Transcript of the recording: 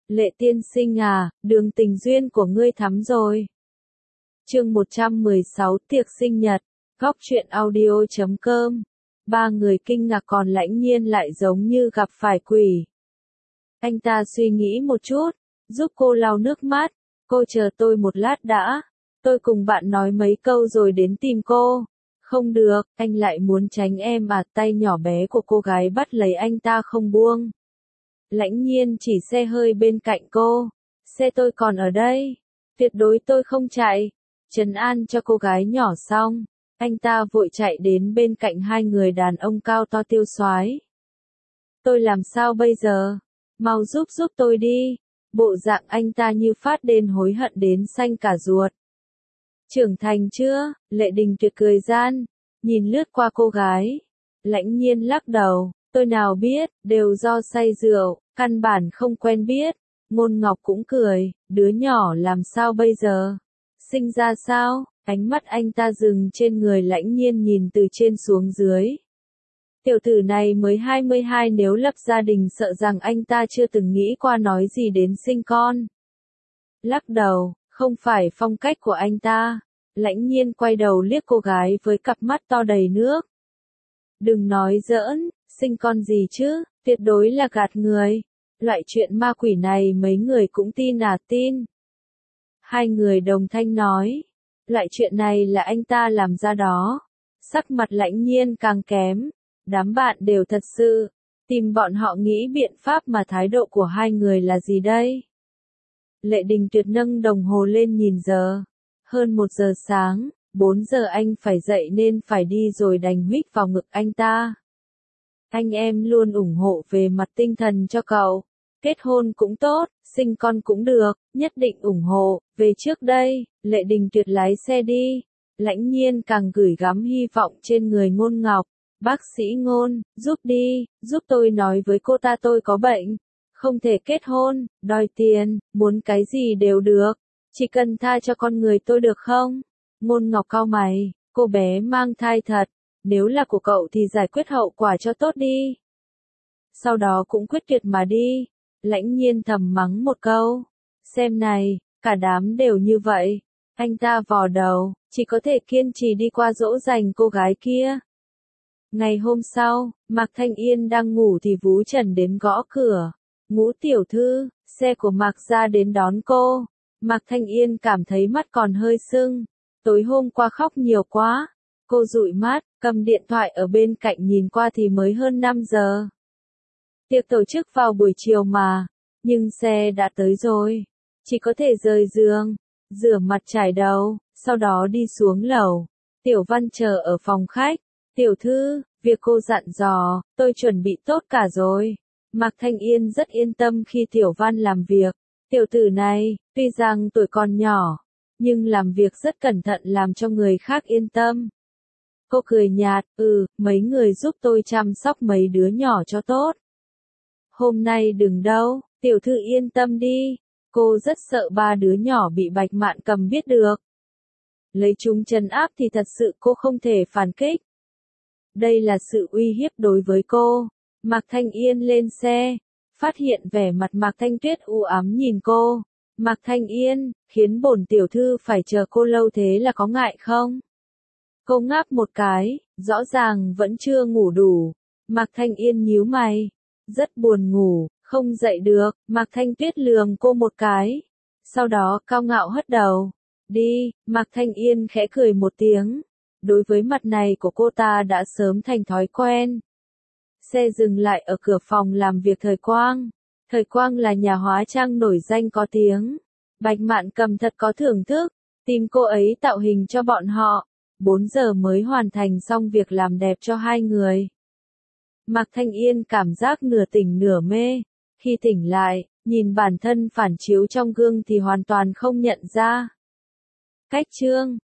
Lệ tiên sinh à, đường tình duyên của ngươi thắm rồi. Chương 116 tiệc sinh nhật, góc truyện audio.com. Ba người kinh ngạc còn Lãnh Nhiên lại giống như gặp phải quỷ. Anh ta suy nghĩ một chút, giúp cô lau nước mắt. Cô chờ tôi một lát đã. Tôi cùng bạn nói mấy câu rồi đến tìm cô. Không được, anh lại muốn tránh em à, tay nhỏ bé của cô gái bắt lấy anh ta không buông. Lãnh Nhiên chỉ xe hơi bên cạnh cô. Xe tôi còn ở đây. Tuyệt đối tôi không chạy. Trấn an cho cô gái nhỏ xong, anh ta vội chạy đến bên cạnh hai người đàn ông cao to tiêu xoái. Tôi làm sao bây giờ? Mau giúp tôi đi. Bộ dạng anh ta như phát điên hối hận đến xanh cả ruột. Trưởng thành chưa? Lệ Đình Tuyệt cười gian, nhìn lướt qua cô gái. Lãnh Nhiên lắc đầu, tôi nào biết, đều do say rượu, căn bản không quen biết. Ngôn Ngọc cũng cười, đứa nhỏ làm sao bây giờ? Sinh ra sao? Ánh mắt anh ta dừng trên người Lãnh Nhiên nhìn từ trên xuống dưới. Tiểu tử này mới 22 nếu lập gia đình sợ rằng anh ta chưa từng nghĩ qua nói gì đến sinh con. Lắc đầu, không phải phong cách của anh ta. Lãnh Nhiên quay đầu liếc cô gái với cặp mắt to đầy nước. Đừng nói giỡn, sinh con gì chứ, tuyệt đối là gạt người. Loại chuyện ma quỷ này mấy người cũng tin à? Tin. Hai người đồng thanh nói. Loại chuyện này là anh ta làm ra đó. Sắc mặt Lãnh Nhiên càng kém. Đám bạn đều thật sự tìm bọn họ nghĩ biện pháp mà thái độ của hai người là gì đây? Lệ Đình Tuyệt nâng đồng hồ lên nhìn giờ. Hơn 1 giờ sáng, 4 giờ anh phải dậy nên phải đi rồi đành huých vào ngực anh ta. Anh em luôn ủng hộ về mặt tinh thần cho cậu. Kết hôn cũng tốt, sinh con cũng được, nhất định ủng hộ. Về trước đây, Lệ Đình Tuyệt lái xe đi. Lãnh Nhiên càng gửi gắm hy vọng trên người Ngôn Ngọc. Bác sĩ Ngôn, giúp đi, giúp tôi nói với cô ta tôi có bệnh. Không thể kết hôn, đòi tiền, muốn cái gì đều được. Chỉ cần tha cho con người tôi được không? Ngôn Ngọc cau mày, cô bé mang thai thật. Nếu là của cậu thì giải quyết hậu quả cho tốt đi. Sau đó cũng quyết tuyệt mà đi. Lãnh Nhiên thầm mắng một câu. Xem này, cả đám đều như vậy. Anh ta vò đầu, chỉ có thể kiên trì đi qua dỗ dành cô gái kia. Ngày hôm sau, Mạc Thanh Yên đang ngủ thì Vú Trần đến gõ cửa. Ngũ tiểu thư, xe của Mạc gia đến đón cô. Mạc Thanh Yên cảm thấy mắt còn hơi sưng. Tối hôm qua khóc nhiều quá. Cô dụi mắt, cầm điện thoại ở bên cạnh nhìn qua thì mới hơn 5 giờ. Tiệc tổ chức vào buổi chiều mà, nhưng xe đã tới rồi. Chỉ có thể rời giường, rửa mặt chải đầu, sau đó đi xuống lầu. Tiểu Văn chờ ở phòng khách. Tiểu thư, việc cô dặn dò, tôi chuẩn bị tốt cả rồi. Mạc Thanh Yên rất yên tâm khi Tiểu Văn làm việc. Tiểu tử này, tuy rằng tuổi còn nhỏ, nhưng làm việc rất cẩn thận làm cho người khác yên tâm. Cô cười nhạt, mấy người giúp tôi chăm sóc mấy đứa nhỏ cho tốt. Hôm nay đừng đâu, tiểu thư yên tâm đi. Cô rất sợ 3 đứa nhỏ bị Bạch Mạn Cầm biết được. Lấy chúng trấn áp thì thật sự cô không thể phản kích. Đây là sự uy hiếp đối với cô. Mạc Thanh Yên lên xe, phát hiện vẻ mặt Mạc Thanh Tuyết u ám nhìn cô. Mạc Thanh Yên, khiến bổn tiểu thư phải chờ cô lâu thế là có ngại không? Cô ngáp một cái, rõ ràng vẫn chưa ngủ đủ. Mạc Thanh Yên nhíu mày, rất buồn ngủ, không dậy được. Mạc Thanh Tuyết lườm cô một cái, sau đó cao ngạo hất đầu. Đi, Mạc Thanh Yên khẽ cười một tiếng. Đối với mặt này của cô ta đã sớm thành thói quen. Xe dừng lại ở cửa phòng làm việc Thời Quang. Thời Quang là nhà hóa trang nổi danh có tiếng. Bạch Mạn Cầm thật có thưởng thức, tìm cô ấy tạo hình cho bọn họ. 4 giờ mới hoàn thành xong việc làm đẹp cho hai người. Mạc Thanh Yên cảm giác nửa tỉnh nửa mê. Khi tỉnh lại, nhìn bản thân phản chiếu trong gương thì hoàn toàn không nhận ra. Cách chương